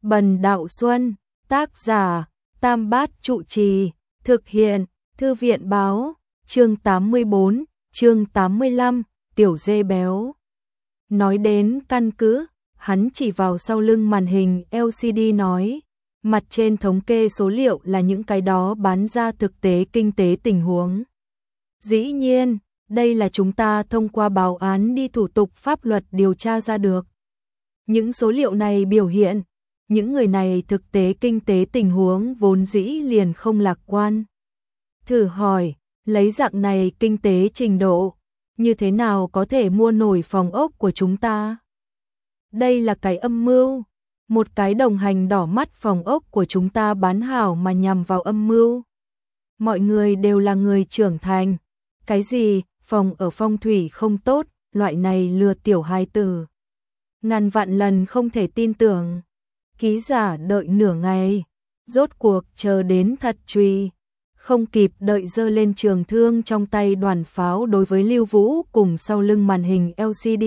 Bần Đạo Xuân, tác giả, Tam Bát Trụ Trì, thực hiện, Thư viện báo, chương 84, chương 85, Tiểu Dê Béo. Nói đến căn cứ, hắn chỉ vào sau lưng màn hình LCD nói, mặt trên thống kê số liệu là những cái đó bán ra thực tế kinh tế tình huống. Dĩ nhiên, đây là chúng ta thông qua báo án đi thủ tục pháp luật điều tra ra được. Những số liệu này biểu hiện, những người này thực tế kinh tế tình huống vốn dĩ liền không lạc quan. Thử hỏi, lấy dạng này kinh tế trình độ, như thế nào có thể mua nổi phòng ốc của chúng ta? Đây là cái âm mưu, một cái đồng hành đỏ mắt phòng ốc của chúng ta bán hảo mà nhằm vào âm mưu. Mọi người đều là người trưởng thành, cái gì, phòng ở phong thủy không tốt, loại này lừa tiểu hài tử. Ngàn vạn lần không thể tin tưởng. Ký giả đợi nửa ngày, rốt cuộc chờ đến thật truy, không kịp đợi giơ lên trường thương trong tay đoàn pháo đối với Lưu Vũ cùng sau lưng màn hình LCD.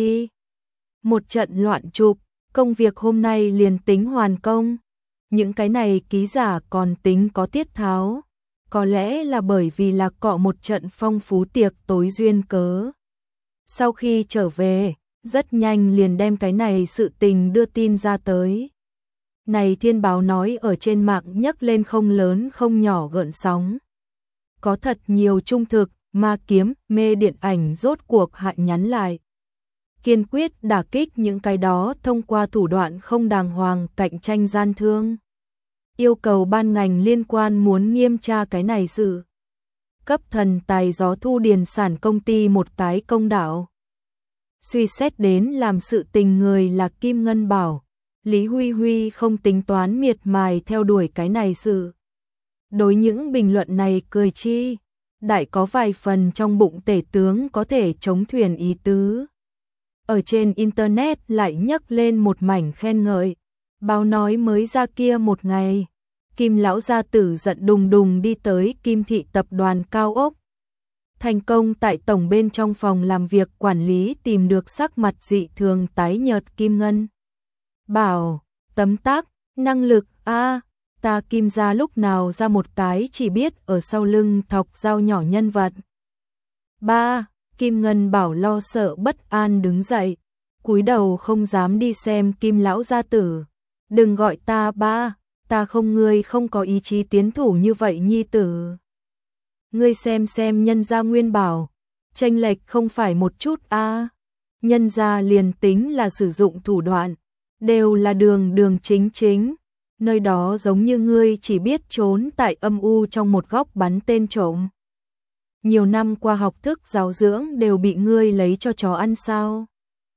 Một trận loạn chụp, công việc hôm nay liền tính hoàn công. Những cái này ký giả còn tính có tiết tháo, có lẽ là bởi vì là cọ một trận phong phú tiệc tối duyên cớ. Sau khi trở về, rất nhanh liền đem cái này sự tình đưa tin ra tới. Này Thiên Báo nói ở trên mạng nhấc lên không lớn không nhỏ gợn sóng. Có thật nhiều trung thực, ma kiếm, mê điện ảnh rốt cuộc hạ nhắn lại. Kiên quyết đả kích những cái đó thông qua thủ đoạn không đàng hoàng cạnh tranh gian thương. Yêu cầu ban ngành liên quan muốn nghiêm tra cái này sự. Cấp thần tài gió thu điền sản công ty một cái công đạo. Suy xét đến làm sự tình người là Kim Ngân Bảo. Lý Huy Huy không tính toán miệt mài theo đuổi cái này sự. Đối những bình luận này cười chi, đại có vài phần trong bụng tể tướng có thể chống thuyền ý tứ. Ở trên Internet lại nhấc lên một mảnh khen ngợi. Báo nói mới ra kia một ngày, Kim lão gia tử giận đùng đùng đi tới Kim thị tập đoàn cao ốc. Thành công tại tổng bên trong phòng làm việc quản lý tìm được sắc mặt dị thường tái nhợt Kim Ngân. Bảo, tấm tắc, năng lực, ta Kim gia lúc nào ra một cái chỉ biết ở sau lưng thọc dao nhỏ nhân vật. 3. Kim Ngân Bảo lo sợ bất an đứng dậy, cúi đầu không dám đi xem Kim lão gia tử. Đừng gọi ta ba, ta không, ngươi không có ý chí tiến thủ như vậy nhi tử. Ngươi xem nhân gia Nguyên Bảo, chênh lệch không phải một chút nhân gia liền tính là sử dụng thủ đoạn, đều là đường chính, nơi đó giống như ngươi chỉ biết trốn tại âm u trong một góc bắn tên trộm. Nhiều năm qua học thức giáo dưỡng đều bị ngươi lấy cho chó ăn sao?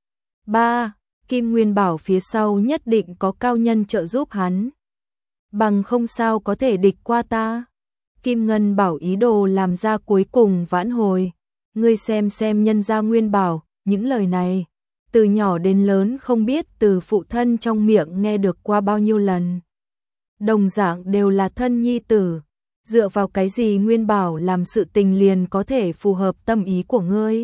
3. Kim Nguyên Bảo phía sau nhất định có cao nhân trợ giúp hắn. Bằng không sao có thể địch qua ta. Kim Ngân Bảo ý đồ làm ra cuối cùng vãn hồi. Ngươi xem nhân gia Nguyên Bảo, những lời này, từ nhỏ đến lớn không biết từ phụ thân trong miệng nghe được qua bao nhiêu lần. Đồng dạng đều là thân nhi tử. Dựa vào cái gì Nguyên Bảo làm sự tình liền có thể phù hợp tâm ý của ngươi?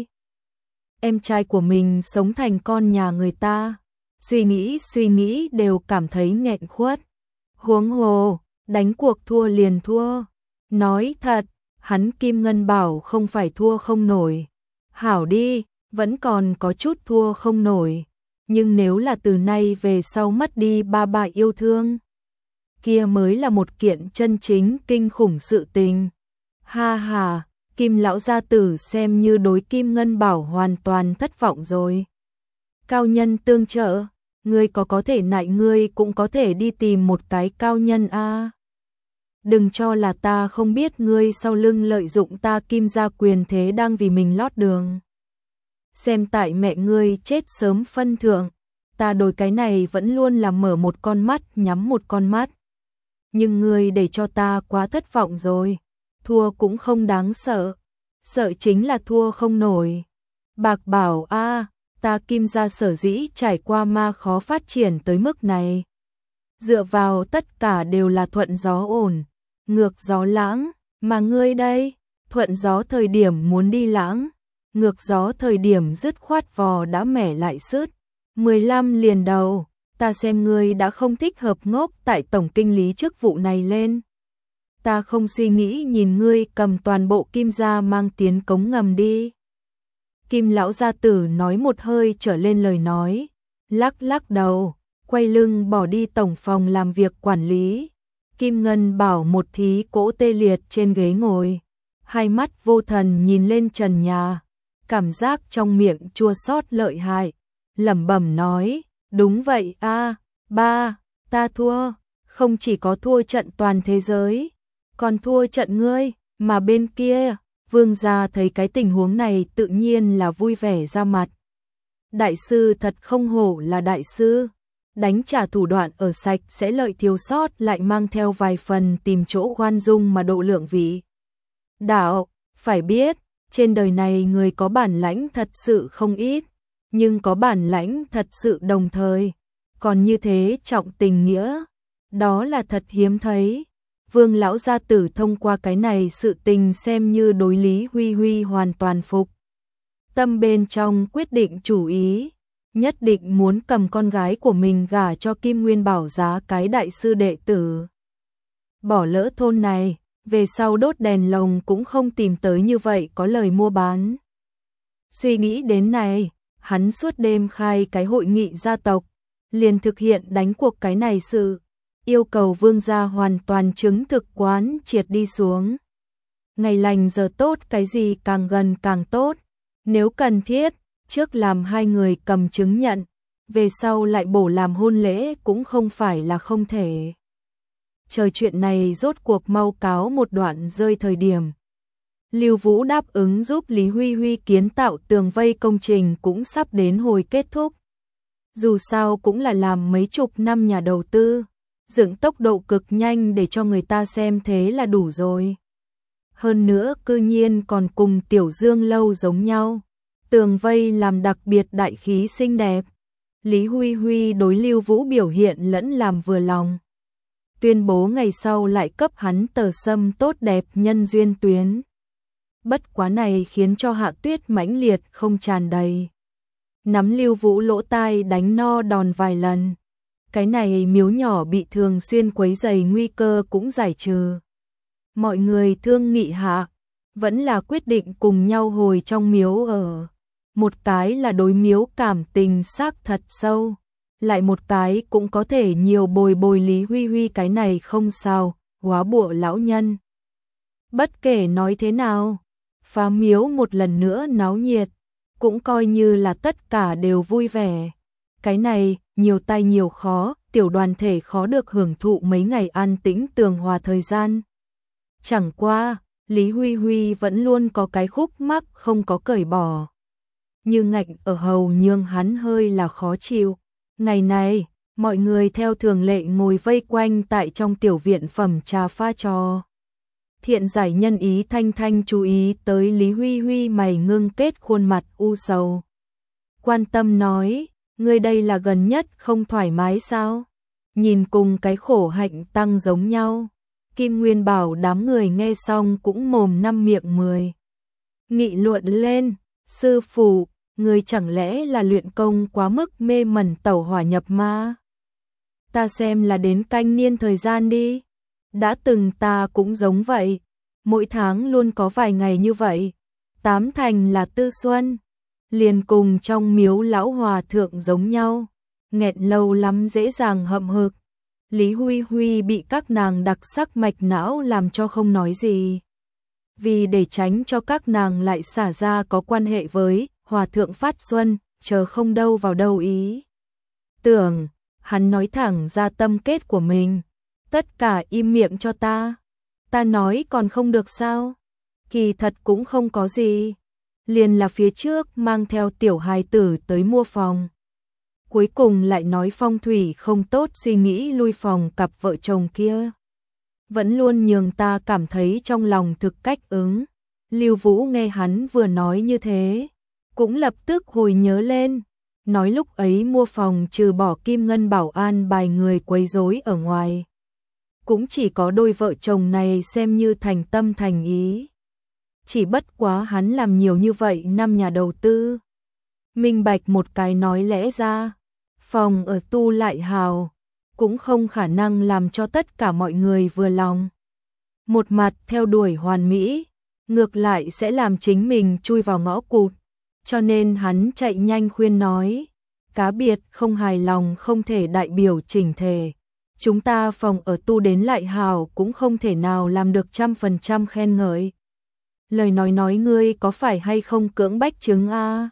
Em trai của mình sống thành con nhà người ta, suy nghĩ đều cảm thấy nghẹn khuất. Huống hồ, đánh cuộc thua liền thua. Nói thật, hắn Kim Ngân Bảo không phải thua không nổi. Hảo đi, vẫn còn có chút thua không nổi. Nhưng nếu là từ nay về sau mất đi ba yêu thương, kia mới là một kiện chân chính kinh khủng sự tình. Ha ha, Kim lão gia tử xem như đối Kim Ngân Bảo hoàn toàn thất vọng rồi. Cao nhân tương trợ, ngươi có thể nại ngươi cũng có thể đi tìm một cái cao nhân Đừng cho là ta không biết ngươi sau lưng lợi dụng ta Kim gia quyền thế đang vì mình lót đường. Xem tại mẹ ngươi chết sớm phân thượng, ta đối cái này vẫn luôn là mở một con mắt nhắm một con mắt. Nhưng ngươi để cho ta quá thất vọng rồi, thua cũng không đáng sợ, sợ chính là thua không nổi. Bạc bảo ta Kim gia sở dĩ trải qua ma khó phát triển tới mức này. Dựa vào tất cả đều là thuận gió ổn, ngược gió lãng, mà ngươi đây, thuận gió thời điểm muốn đi lãng, ngược gió thời điểm dứt khoát vò đã mẻ lại sứt. 15 liền đầu, ta xem ngươi đã không thích hợp ngốc tại tổng kinh lý chức vụ này lên. Ta không suy nghĩ nhìn ngươi cầm toàn bộ Kim gia mang tiến cống ngầm đi. Kim lão gia tử nói một hơi trở lên lời nói, lắc lắc đầu, quay lưng bỏ đi tổng phòng làm việc quản lý. Kim Ngân Bảo một thí cỗ tê liệt trên ghế ngồi, hai mắt vô thần nhìn lên trần nhà, cảm giác trong miệng chua xót lợi hại, lẩm bẩm nói, đúng vậy a, ba, ta thua, không chỉ có thua trận toàn thế giới, còn thua trận ngươi, mà bên kia, Vương gia thấy cái tình huống này tự nhiên là vui vẻ ra mặt. Đại sư thật không hổ là đại sư, đánh trả thủ đoạn ở sạch sẽ lợi thiếu sót lại mang theo vài phần tìm chỗ khoan dung mà độ lượng vị. Đạo, phải biết, trên đời này người có bản lãnh thật sự không ít, nhưng có bản lãnh thật sự đồng thời, còn như thế trọng tình nghĩa, đó là thật hiếm thấy. Vương lão gia tử thông qua cái này sự tình xem như đối Lý Huy Huy hoàn toàn phục. Tâm bên trong quyết định chủ ý, nhất định muốn cầm con gái của mình gả cho Kim Nguyên Bảo giá cái đại sư đệ tử. Bỏ lỡ thôn này, về sau đốt đèn lồng cũng không tìm tới như vậy có lời mua bán. Suy nghĩ đến này, hắn suốt đêm khai cái hội nghị gia tộc, liền thực hiện đánh cuộc cái này sự, yêu cầu Vương gia hoàn toàn chứng thực quán triệt đi xuống. Ngày lành giờ tốt cái gì càng gần càng tốt, nếu cần thiết, trước làm hai người cầm chứng nhận, về sau lại bổ làm hôn lễ cũng không phải là không thể. Chờ chuyện này rốt cuộc mau cáo một đoạn rơi thời điểm. Lưu Vũ đáp ứng giúp Lý Huy Huy kiến tạo tường vây công trình cũng sắp đến hồi kết thúc. Dù sao cũng là làm mấy chục năm nhà đầu tư, dựng tốc độ cực nhanh để cho người ta xem thế là đủ rồi. Hơn nữa cư nhiên còn cùng Tiểu Dương lâu giống nhau. Tường vây làm đặc biệt đại khí xinh đẹp. Lý Huy Huy đối Lưu Vũ biểu hiện lẫn làm vừa lòng. Tuyên bố ngày sau lại cấp hắn tờ sâm tốt đẹp nhân duyên tuyến. Bất quá này khiến cho Hạ Tuyết mãnh liệt không tràn đầy. Nắm Lưu Vũ lỗ tai đánh no đòn vài lần. Cái này miếu nhỏ bị thường xuyên quấy rầy nguy cơ cũng giải trừ. Mọi người thương nghị hạ, vẫn là quyết định cùng nhau hồi trong miếu ở. Một cái là đối miếu cảm tình xác thật sâu, lại một cái cũng có thể nhiều bồi bồi Lý Huy Huy cái này không sao, hóa bụa lão nhân. Bất kể nói thế nào, phá miếu một lần nữa náo nhiệt, cũng coi như là tất cả đều vui vẻ. Cái này, nhiều tay nhiều khó, tiểu đoàn thể khó được hưởng thụ mấy ngày an tĩnh tường hòa thời gian. Chẳng qua, Lý Huy Huy vẫn luôn có cái khúc mắc không có cởi bỏ. Như ngạnh ở hầu nhương hắn hơi là khó chịu. Ngày này, mọi người theo thường lệ ngồi vây quanh tại trong tiểu viện phẩm trà pha trò. Thiện giải nhân ý thanh thanh chú ý tới Lý Huy Huy mày ngưng kết khuôn mặt u sầu. Quan tâm nói, ngươi đây là gần nhất không thoải mái sao? Nhìn cùng cái khổ hạnh tăng giống nhau. Kim Nguyên Bảo đám người nghe xong cũng mồm năm miệng mười. Nghị luận lên, sư phụ, người chẳng lẽ là luyện công quá mức mê mẩn tẩu hỏa nhập ma? Ta xem là đến canh niên thời gian đi. Đã từng ta cũng giống vậy, mỗi tháng luôn có vài ngày như vậy, tám thành là tư xuân. Liền cùng trong miếu lão hòa thượng giống nhau, nghẹn lâu lắm dễ dàng hậm hực. Lý Huy Huy bị các nàng đặc sắc mạch não làm cho không nói gì. Vì để tránh cho các nàng lại xả ra có quan hệ với hòa thượng Phát Xuân, chờ không đâu vào đâu ý. Tưởng, hắn nói thẳng ra tâm kết của mình. Tất cả im miệng cho ta. Ta nói còn không được sao? Kỳ thật cũng không có gì. Liền là phía trước mang theo tiểu hài tử tới mua phòng. Cuối cùng lại nói phong thủy không tốt suy nghĩ lui phòng cặp vợ chồng kia. Vẫn luôn nhường ta cảm thấy trong lòng thực cách ứng. Lưu Vũ nghe hắn vừa nói như thế, cũng lập tức hồi nhớ lên. Nói lúc ấy mua phòng trừ bỏ Kim Ngân Bảo an bài người quấy rối ở ngoài. Cũng chỉ có đôi vợ chồng này xem như thành tâm thành ý. Chỉ bất quá hắn làm nhiều như vậy năm nhà đầu tư. Minh bạch một cái nói lẽ ra. Phòng ở tu lại hào, cũng không khả năng làm cho tất cả mọi người vừa lòng. Một mặt theo đuổi hoàn mỹ, ngược lại sẽ làm chính mình chui vào ngõ cụt, cho nên hắn chạy nhanh khuyên nói, cá biệt không hài lòng không thể đại biểu chỉnh thể. Chúng ta phòng ở tu đến lại hào cũng không thể nào làm được 100% khen ngợi. Lời nói ngươi có phải hay không cưỡng bách chứng a?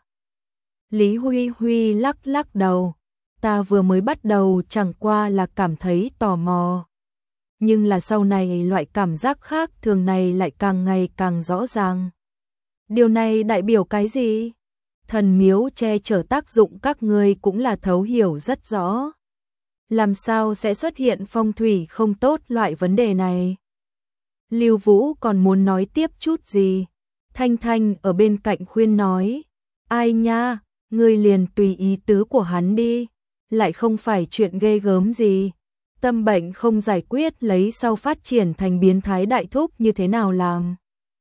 Lý Huy Huy lắc lắc đầu, ta vừa mới bắt đầu chẳng qua là cảm thấy tò mò. Nhưng là sau này loại cảm giác khác thường này lại càng ngày càng rõ ràng. Điều này đại biểu cái gì? Thần miếu che chở tác dụng các ngươi cũng là thấu hiểu rất rõ. Làm sao sẽ xuất hiện phong thủy không tốt loại vấn đề này? Lưu Vũ còn muốn nói tiếp chút gì? Thanh Thanh ở bên cạnh khuyên nói, ai nha, ngươi liền tùy ý tứ của hắn đi, lại không phải chuyện ghê gớm gì. Tâm bệnh không giải quyết lấy sau phát triển thành biến thái đại thúc như thế nào làm?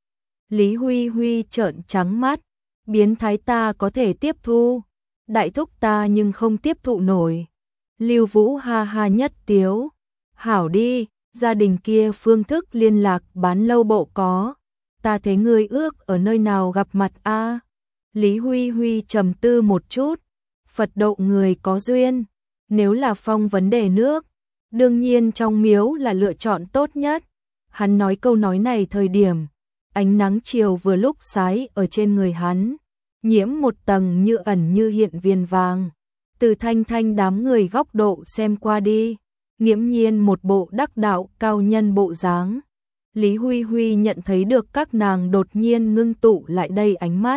Lý Huy Huy trợn trắng mắt, biến thái ta có thể tiếp thu, đại thúc ta nhưng không tiếp thụ nổi. Lưu Vũ ha ha nhất tiếu, hảo đi, gia đình kia phương thức liên lạc bán lâu bộ có, ta thấy ngươi ước ở nơi nào gặp mặt a? Lý Huy Huy trầm tư một chút, Phật độ người có duyên, nếu là phong vấn đề nước, đương nhiên trong miếu là lựa chọn tốt nhất. Hắn nói câu nói này thời điểm, ánh nắng chiều vừa lúc sái ở trên người hắn, nhiễm một tầng như ẩn như hiện viền vàng. Từ Thanh Thanh đám người góc độ xem qua đi, nghiễm nhiên một bộ đắc đạo cao nhân bộ dáng. Lý Huy Huy nhận thấy được các nàng đột nhiên ngưng tụ lại đây ánh mắt.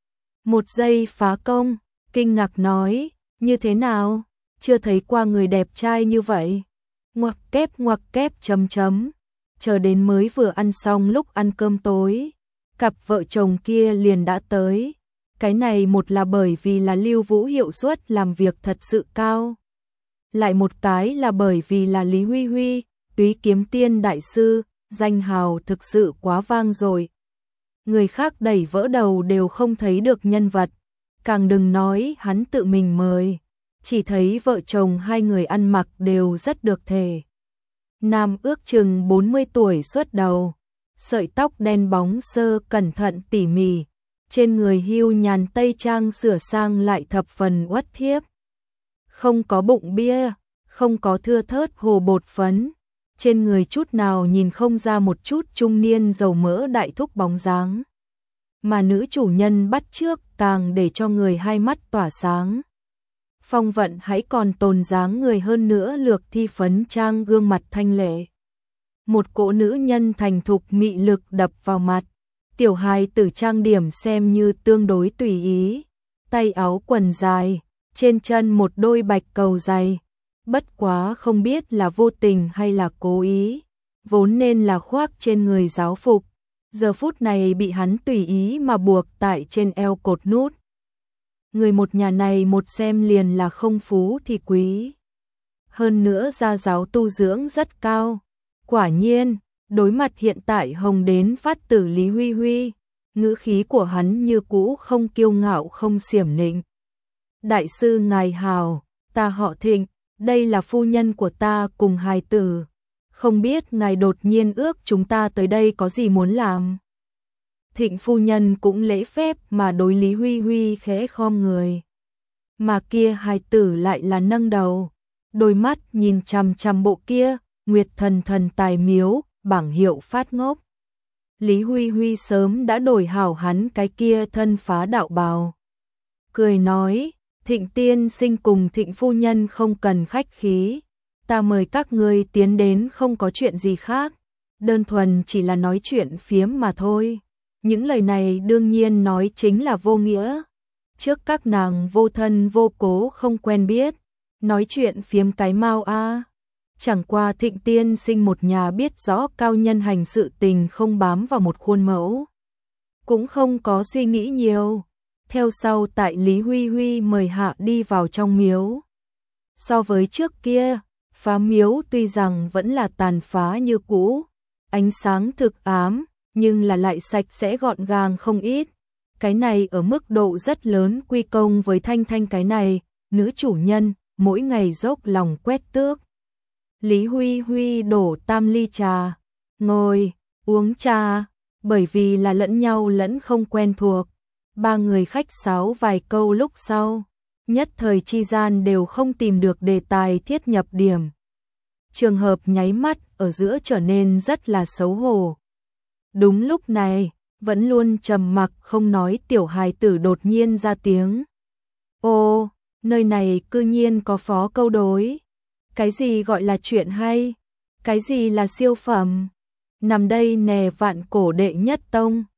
Một giây phá công, kinh ngạc nói, như thế nào, chưa thấy qua người đẹp trai như vậy. Ngoặc kép chấm chấm. Chờ đến mới vừa ăn xong lúc ăn cơm tối, cặp vợ chồng kia liền đã tới. Cái này một là bởi vì là Lưu Vũ hiệu suất làm việc thật sự cao. Lại một cái là bởi vì là Lý Huy Huy, Túy Kiếm Tiên đại sư, danh hào thực sự quá vang rồi. Người khác đẩy vỡ đầu đều không thấy được nhân vật, càng đừng nói hắn tự mình mời, chỉ thấy vợ chồng hai người ăn mặc đều rất được thể. Nam ước chừng 40 tuổi xuất đầu, sợi tóc đen bóng sơ cẩn thận tỉ mỉ, trên người hưu nhàn tây trang sửa sang lại thập phần uất thiếp. Không có bụng bia, không có thưa thớt hồ bột phấn, trên người chút nào nhìn không ra một chút trung niên dầu mỡ đại thúc bóng dáng. Mà nữ chủ nhân bắt chước càng để cho người hai mắt tỏa sáng. Phong vận hãy còn tồn dáng người hơn nữa lược thi phấn trang gương mặt thanh lệ. Một cỗ nữ nhân thành thục mị lực đập vào mặt. Tiểu hài tử trang điểm xem như tương đối tùy ý. Tay áo quần dài, trên chân một đôi bạch cầu dày. Bất quá không biết là vô tình hay là cố ý. Vốn nên là khoác trên người giáo phục. Giờ phút này bị hắn tùy ý mà buộc tại trên eo cột nút. Người một nhà này một xem liền là không phú thì quý. Hơn nữa gia giáo tu dưỡng rất cao. Quả nhiên, đối mặt hiện tại hồng đến phát tử Lý Huy Huy, ngữ khí của hắn như cũ không kiêu ngạo không xiểm nịnh. Đại sư ngài hào, ta họ Thịnh, đây là phu nhân của ta cùng hài tử. Không biết ngài đột nhiên ước chúng ta tới đây có gì muốn làm? Thịnh phu nhân cũng lễ phép mà đối Lý Huy Huy khẽ khom người. Mà kia hài tử lại là nâng đầu, đôi mắt nhìn chằm chằm bộ kia, Nguyệt thần thần tài miếu, bảng hiệu phát ngốc. Lý Huy Huy sớm đã đổi hảo hắn cái kia thân phá đạo bào. Cười nói, Thịnh tiên sinh cùng Thịnh phu nhân không cần khách khí. Ta mời các ngươi tiến đến không có chuyện gì khác. Đơn thuần chỉ là nói chuyện phiếm mà thôi. Những lời này đương nhiên nói chính là vô nghĩa. Trước các nàng vô thân vô cố không quen biết. Nói chuyện phiếm cái mau a. Chẳng qua Thịnh tiên sinh một nhà biết rõ cao nhân hành sự tình không bám vào một khuôn mẫu. Cũng không có suy nghĩ nhiều. Theo sau tại Lý Huy Huy mời hạ đi vào trong miếu. So với trước kia, phá miếu tuy rằng vẫn là tàn phá như cũ, ánh sáng thực ám, nhưng là lại sạch sẽ gọn gàng không ít. Cái này ở mức độ rất lớn quy công với Thanh Thanh cái này, nữ chủ nhân, mỗi ngày dốc lòng quét tước. Lý Huy Huy đổ tam ly trà, ngồi, uống trà, bởi vì là lẫn nhau lẫn không quen thuộc. Ba người khách sáo vài câu lúc sau, nhất thời chi gian đều không tìm được đề tài thiết nhập điểm. Trường hợp nháy mắt ở giữa trở nên rất là xấu hổ. Đúng lúc này, vẫn luôn trầm mặc không nói tiểu hài tử đột nhiên ra tiếng. Ô, nơi này cư nhiên có phó câu đối. Cái gì gọi là chuyện hay? Cái gì là siêu phẩm? Nằm đây nè vạn cổ đệ nhất tông.